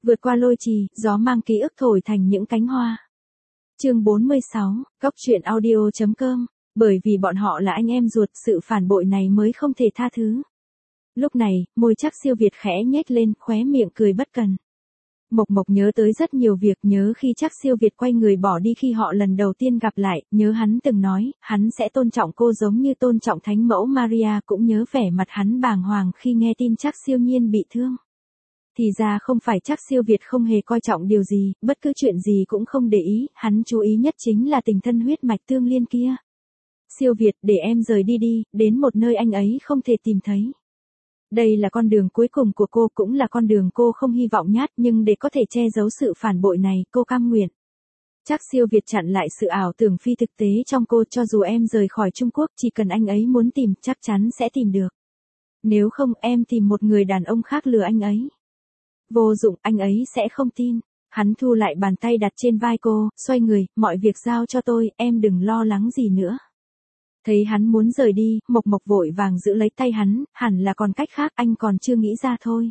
Vượt qua lôi trì, gió mang ký ức thổi thành những cánh hoa. Chương 46, Góc truyện audio.com. Bởi vì bọn họ là anh em ruột, sự phản bội này mới không thể tha thứ. Lúc này, môi Trác Siêu Việt khẽ nhếch lên, khóe miệng cười bất cần. Mộc Mộc nhớ tới rất nhiều việc, nhớ khi Trác Siêu Việt quay người bỏ đi khi họ lần đầu tiên gặp lại, nhớ hắn từng nói, hắn sẽ tôn trọng cô giống như tôn trọng Thánh Mẫu Maria, cũng nhớ vẻ mặt hắn bàng hoàng khi nghe tin Trác Siêu Nhiên bị thương. Thì ra không phải Trác Siêu Việt không hề coi trọng điều gì, bất cứ chuyện gì cũng không để ý, hắn chú ý nhất chính là tình thân huyết mạch tương liên kia. Siêu Việt, để em rời đi đi, đến một nơi anh ấy không thể tìm thấy. Đây là con đường cuối cùng của cô, cũng là con đường cô không hy vọng nhất, nhưng để có thể che giấu sự phản bội này, cô cam nguyện. Trác Siêu Việt chặn lại sự ảo tưởng phi thực tế trong cô, cho dù em rời khỏi Trung Quốc, chỉ cần anh ấy muốn tìm, chắc chắn sẽ tìm được. Nếu không, em tìm một người đàn ông khác lừa anh ấy. Vô dụng, anh ấy sẽ không tin. Hắn thu lại bàn tay đặt trên vai cô, xoay người, mọi việc giao cho tôi, em đừng lo lắng gì nữa. Thấy hắn muốn rời đi, Mộc Mộc vội vàng giữ lấy tay hắn, hẳn là còn cách khác, anh còn chưa nghĩ ra thôi.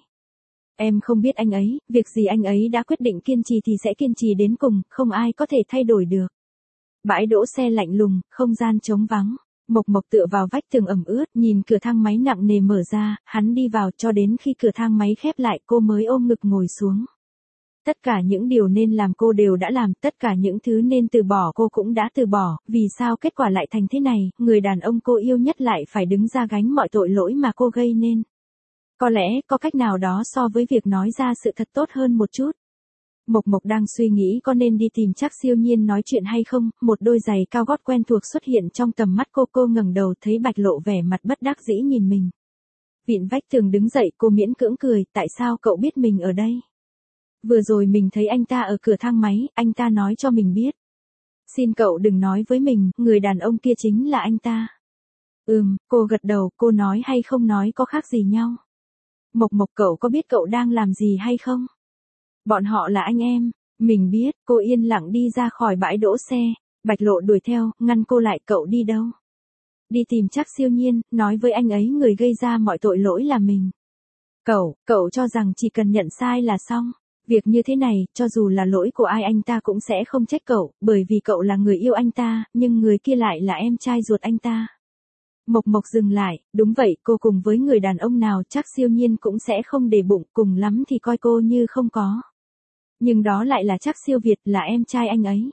Em không biết anh ấy, việc gì anh ấy đã quyết định kiên trì thì sẽ kiên trì đến cùng, không ai có thể thay đổi được. Bãi đỗ xe lạnh lùng, không gian trống vắng. Mộc Mộc tựa vào vách tường ẩm ướt, nhìn cửa thang máy nặng nề mở ra, hắn đi vào cho đến khi cửa thang máy khép lại cô mới ôm ngực ngồi xuống. Tất cả những điều nên làm cô đều đã làm, tất cả những thứ nên từ bỏ cô cũng đã từ bỏ, vì sao kết quả lại thành thế này, người đàn ông cô yêu nhất lại phải đứng ra gánh mọi tội lỗi mà cô gây nên. Có lẽ có cách nào đó so với việc nói ra sự thật tốt hơn một chút. Mộc Mộc đang suy nghĩ có nên đi tìm Trác Siêu Nhiên nói chuyện hay không, một đôi giày cao gót quen thuộc xuất hiện trong tầm mắt cô ngẩng đầu thấy Bạch Lộ vẻ mặt bất đắc dĩ nhìn mình. Vịn vách tường đứng dậy, cô miễn cưỡng cười, tại sao cậu biết mình ở đây? Vừa rồi mình thấy anh ta ở cửa thang máy, anh ta nói cho mình biết. Xin cậu đừng nói với mình, người đàn ông kia chính là anh ta. Cô gật đầu, cô nói hay không nói có khác gì nhau. Mộc Mộc, cậu có biết cậu đang làm gì hay không? Bọn họ là anh em, mình biết. Cô yên lặng đi ra khỏi bãi đỗ xe. Bạch Lộ đuổi theo, ngăn cô lại, cậu đi đâu? Đi tìm Trác Siêu Nhiên, nói với anh ấy người gây ra mọi tội lỗi là mình. Cậu cho rằng chỉ cần nhận sai là xong. Việc như thế này, cho dù là lỗi của ai anh ta cũng sẽ không trách cậu, bởi vì cậu là người yêu anh ta, nhưng người kia lại là em trai ruột anh ta. Mộc Mộc dừng lại, đúng vậy, cô cùng với người đàn ông nào Trác Siêu Nhiên cũng sẽ không để bụng, cùng lắm thì coi cô như không có. Nhưng đó lại là Trác Siêu Việt, là em trai anh ấy.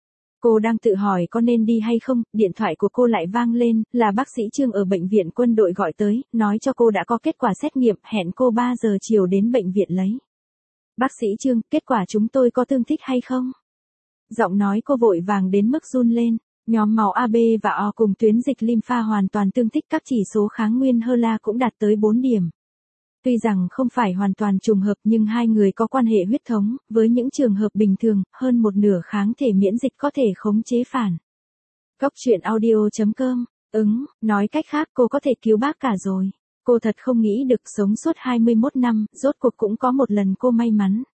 Cô đang tự hỏi có nên đi hay không, điện thoại của cô lại vang lên, là bác sĩ Trương ở bệnh viện quân đội gọi tới, nói cho cô đã có kết quả xét nghiệm, hẹn cô 3 giờ chiều đến bệnh viện lấy. Bác sĩ Trương, kết quả chúng tôi có tương thích hay không? Giọng nói cô vội vàng đến mức run lên. Nhóm máu AB và O cùng tuyến dịch lympha hoàn toàn tương thích, các chỉ số kháng nguyên HeLa cũng đạt tới 4 điểm. Tuy rằng không phải hoàn toàn trùng hợp nhưng hai người có quan hệ huyết thống, với những trường hợp bình thường, hơn một nửa kháng thể miễn dịch có thể khống chế phản. Góc truyện audio.com. Nói cách khác cô có thể cứu bác cả rồi. Cô thật không nghĩ được sống suốt 21 năm, rốt cuộc cũng có một lần cô may mắn.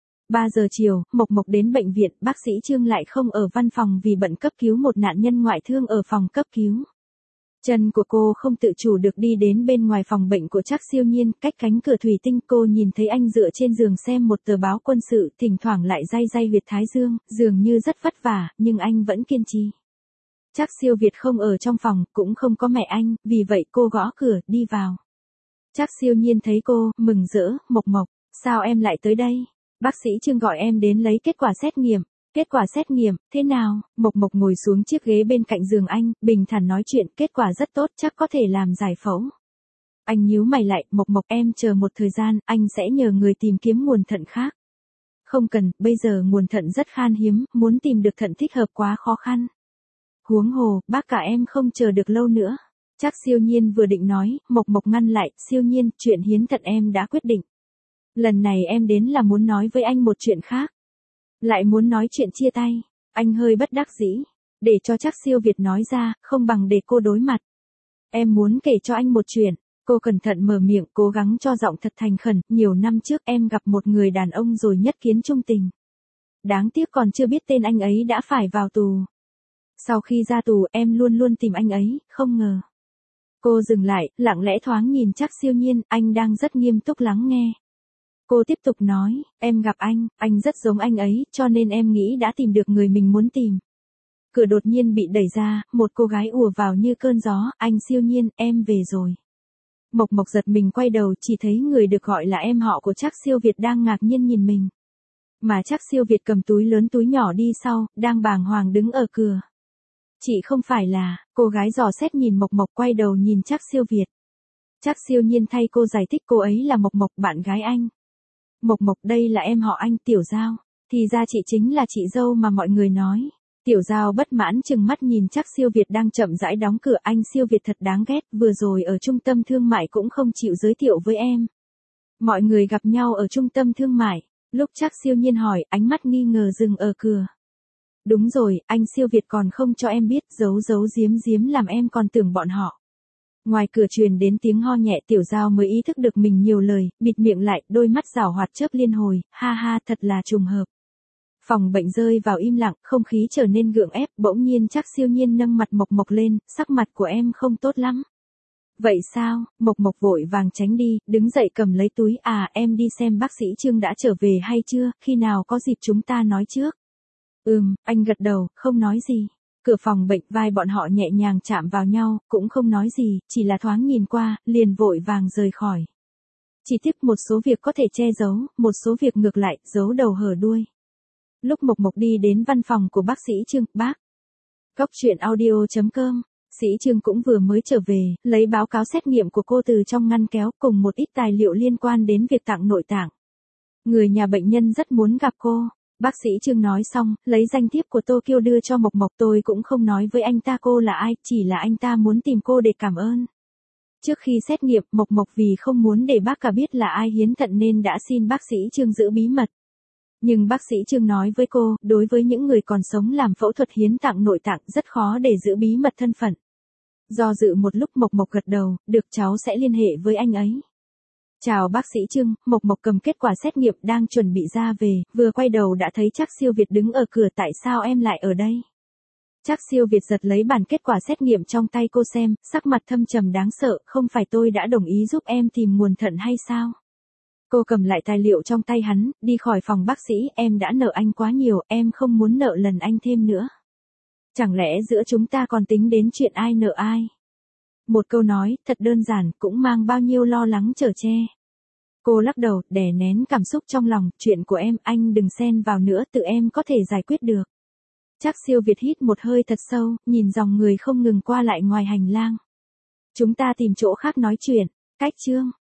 3 giờ chiều, Mộc Mộc đến bệnh viện, bác sĩ Trương lại không ở văn phòng vì bận cấp cứu một nạn nhân ngoại thương ở phòng cấp cứu. Chân của cô không tự chủ được đi đến bên ngoài phòng bệnh của Trác Siêu Nhiên, cách cánh cửa thủy tinh cô nhìn thấy anh dựa trên giường xem một tờ báo quân sự, thỉnh thoảng lại day huyệt thái dương, dường như rất vất vả, nhưng anh vẫn kiên trì. Trác Siêu Việt không ở trong phòng, cũng không có mẹ anh, vì vậy cô gõ cửa, đi vào. Trác Siêu Nhiên thấy cô, mừng rỡ, Mộc Mộc, sao em lại tới đây? Bác sĩ Trương gọi em đến lấy kết quả xét nghiệm. Kết quả xét nghiệm, thế nào? Mộc Mộc ngồi xuống chiếc ghế bên cạnh giường anh, bình thản nói chuyện, kết quả rất tốt, chắc có thể làm giải phẫu. Anh nhíu mày lại, Mộc Mộc em chờ một thời gian, anh sẽ nhờ người tìm kiếm nguồn thận khác. Không cần, bây giờ nguồn thận rất khan hiếm, muốn tìm được thận thích hợp quá khó khăn. Huống hồ, bác cả em không chờ được lâu nữa. Trác Siêu Nhiên vừa định nói, Mộc Mộc ngăn lại, Siêu Nhiên, chuyện hiến thận em đã quyết định. Lần này em đến là muốn nói với anh một chuyện khác. Lại muốn nói chuyện chia tay. Anh hơi bất đắc dĩ. Để cho Trác Siêu Việt nói ra, không bằng để cô đối mặt. Em muốn kể cho anh một chuyện. Cô cẩn thận mở miệng, cố gắng cho giọng thật thành khẩn. Nhiều năm trước em gặp một người đàn ông rồi nhất kiến chung tình. Đáng tiếc còn chưa biết tên anh ấy đã phải vào tù. Sau khi ra tù em luôn luôn tìm anh ấy, không ngờ. Cô dừng lại, lặng lẽ thoáng nhìn Trác Siêu Nhiên, anh đang rất nghiêm túc lắng nghe. Cô tiếp tục nói, em gặp anh rất giống anh ấy, cho nên em nghĩ đã tìm được người mình muốn tìm. Cửa đột nhiên bị đẩy ra, một cô gái ùa vào như cơn gió, anh Siêu Nhiên, em về rồi. Mộc Mộc giật mình quay đầu chỉ thấy người được gọi là em họ của Trác Siêu Việt đang ngạc nhiên nhìn mình. Mà Trác Siêu Việt cầm túi lớn túi nhỏ đi sau, đang bàng hoàng đứng ở cửa. Chị không phải là, cô gái dò xét nhìn Mộc Mộc quay đầu nhìn Trác Siêu Việt. Trác Siêu Nhiên thay cô giải thích cô ấy là Mộc Mộc bạn gái anh. Mộc Mộc đây là em họ anh Tiểu Giao, thì ra chị chính là chị dâu mà mọi người nói. Tiểu Giao bất mãn chừng mắt nhìn Trác Siêu Việt đang chậm rãi đóng cửa, anh Siêu Việt thật đáng ghét, vừa rồi ở trung tâm thương mại cũng không chịu giới thiệu với em. Mọi người gặp nhau ở trung tâm thương mại, lúc Trác Siêu Nhiên hỏi, ánh mắt nghi ngờ dừng ở cửa. Đúng rồi, anh Siêu Việt còn không cho em biết, giấu giấu giếm giếm làm em còn tưởng bọn họ. Ngoài cửa truyền đến tiếng ho nhẹ, Tiểu Giao mới ý thức được mình nhiều lời, bịt miệng lại, đôi mắt giảo hoạt chớp liên hồi, ha ha thật là trùng hợp. Phòng bệnh rơi vào im lặng, không khí trở nên gượng ép, bỗng nhiên Trác Siêu Nhiên nâng mặt Mộc Mộc lên, sắc mặt của em không tốt lắm. Vậy sao, Mộc Mộc vội vàng tránh đi, đứng dậy cầm lấy túi, em đi xem bác sĩ Trương đã trở về hay chưa, khi nào có dịp chúng ta nói trước. Anh gật đầu, không nói gì. Cửa phòng bệnh, vai bọn họ nhẹ nhàng chạm vào nhau, cũng không nói gì, chỉ là thoáng nhìn qua, liền vội vàng rời khỏi. Chỉ tiếc một số việc có thể che giấu, một số việc ngược lại, giấu đầu hở đuôi. Lúc Mộc Mộc đi đến văn phòng của bác sĩ Trương, bác. Góc truyện audio.com, sĩ Trương cũng vừa mới trở về, lấy báo cáo xét nghiệm của cô từ trong ngăn kéo cùng một ít tài liệu liên quan đến việc tặng nội tạng. Người nhà bệnh nhân rất muốn gặp cô. Bác sĩ Trương nói xong, lấy danh thiếp của Tokyo đưa cho Mộc Mộc, tôi cũng không nói với anh ta cô là ai, chỉ là anh ta muốn tìm cô để cảm ơn. Trước khi xét nghiệm, Mộc Mộc vì không muốn để bác cả biết là ai hiến thận nên đã xin bác sĩ Trương giữ bí mật. Nhưng bác sĩ Trương nói với cô, đối với những người còn sống làm phẫu thuật hiến tặng nội tạng rất khó để giữ bí mật thân phận. Do dự một lúc Mộc Mộc gật đầu, được cháu sẽ liên hệ với anh ấy. Chào bác sĩ Trương, Mộc Mộc cầm kết quả xét nghiệm đang chuẩn bị ra về, vừa quay đầu đã thấy Trác Siêu Việt đứng ở cửa, tại sao em lại ở đây? Trác Siêu Việt giật lấy bản kết quả xét nghiệm trong tay cô xem, sắc mặt thâm trầm đáng sợ, không phải tôi đã đồng ý giúp em tìm nguồn thận hay sao? Cô cầm lại tài liệu trong tay hắn, đi khỏi phòng bác sĩ, em đã nợ anh quá nhiều, em không muốn nợ lần anh thêm nữa. Chẳng lẽ giữa chúng ta còn tính đến chuyện ai nợ ai? Một câu nói, thật đơn giản, cũng mang bao nhiêu lo lắng chở che. Cô lắc đầu, đè nén cảm xúc trong lòng, chuyện của em, anh đừng xen vào nữa, tự em có thể giải quyết được. Trác Siêu Việt hít một hơi thật sâu, nhìn dòng người không ngừng qua lại ngoài hành lang. Chúng ta tìm chỗ khác nói chuyện, cách Trương.